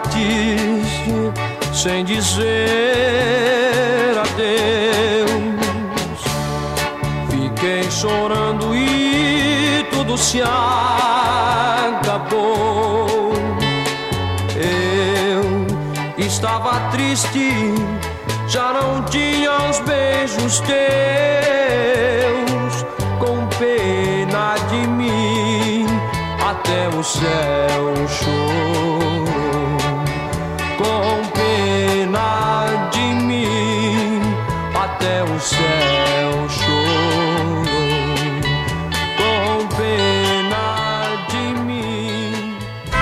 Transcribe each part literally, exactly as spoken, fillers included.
partiste sem dizer adeus. Fiquei chorando e tudo se acabou. Eu estava triste, já não tinha os beijos teus. Com pena de mim, até o céu chorou. Com pena de mim, até o céu chorou. Com pena de mim.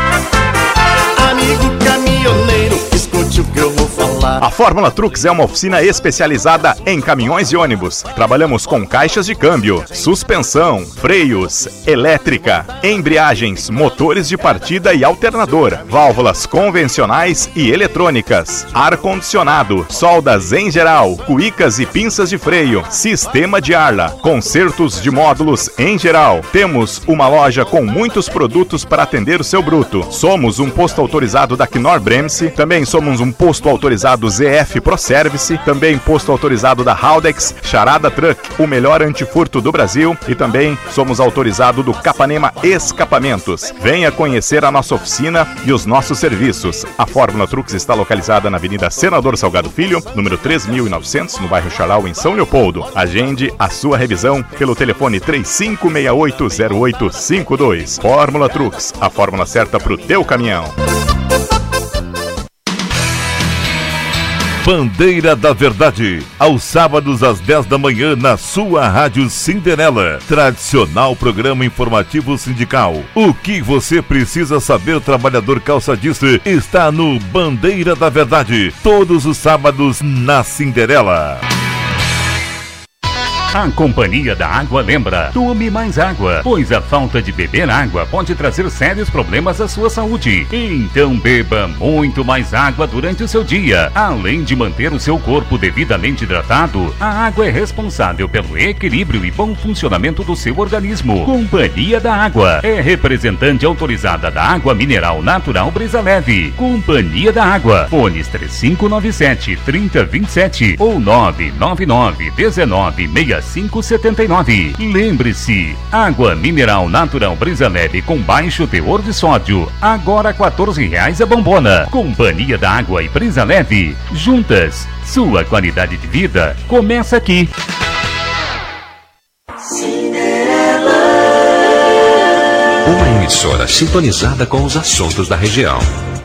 Amigo caminhoneiro, escute o que eu vou falar. A Fórmula Trucks é uma oficina especializada em caminhões e ônibus. Trabalhamos com caixas de câmbio, suspensão, freios, elétrica, embreagens, motores de partida e alternador, válvulas convencionais e eletrônicas, ar-condicionado, soldas em geral, cuícas e pinças de freio, sistema de arla, consertos de módulos em geral. Temos uma loja com muitos produtos para atender o seu bruto. Somos um posto autorizado da Knorr-Bremse, também somos um posto autorizado Z F Pro Service, também posto autorizado da Haldex, Charada Truck, o melhor antifurto do Brasil, e também somos autorizado do Capanema Escapamentos. Venha conhecer a nossa oficina e os nossos serviços. A Fórmula Trucks está localizada na Avenida Senador Salgado Filho, número três mil e novecentos, no bairro Charal, em São Leopoldo. Agende a sua revisão pelo telefone três cinco seis oito zero oito cinco dois. Fórmula Trucks, a fórmula certa para o teu caminhão. Bandeira da Verdade, aos sábados às dez da manhã na sua Rádio Cinderela. Tradicional programa informativo sindical. O que você precisa saber, trabalhador calçadista, está no Bandeira da Verdade, todos os sábados na Cinderela. A Companhia da Água lembra: tome mais água, pois a falta de beber água pode trazer sérios problemas à sua saúde. Então beba muito mais água durante o seu dia. Além de manter o seu corpo devidamente hidratado, a água é responsável pelo equilíbrio e bom funcionamento do seu organismo. Companhia da Água é representante autorizada da água mineral natural Brisa Leve. Companhia da Água. Fones três cinco nove sete, três zero dois sete ou nove nove nove, um nove seis cinco sete nove. Lembre-se, água mineral natural Brisa Leve com baixo teor de sódio, agora quatorze reais a bombona. Companhia da Água e Brisa Leve, juntas, sua qualidade de vida começa aqui. Uma emissora sintonizada com os assuntos da região.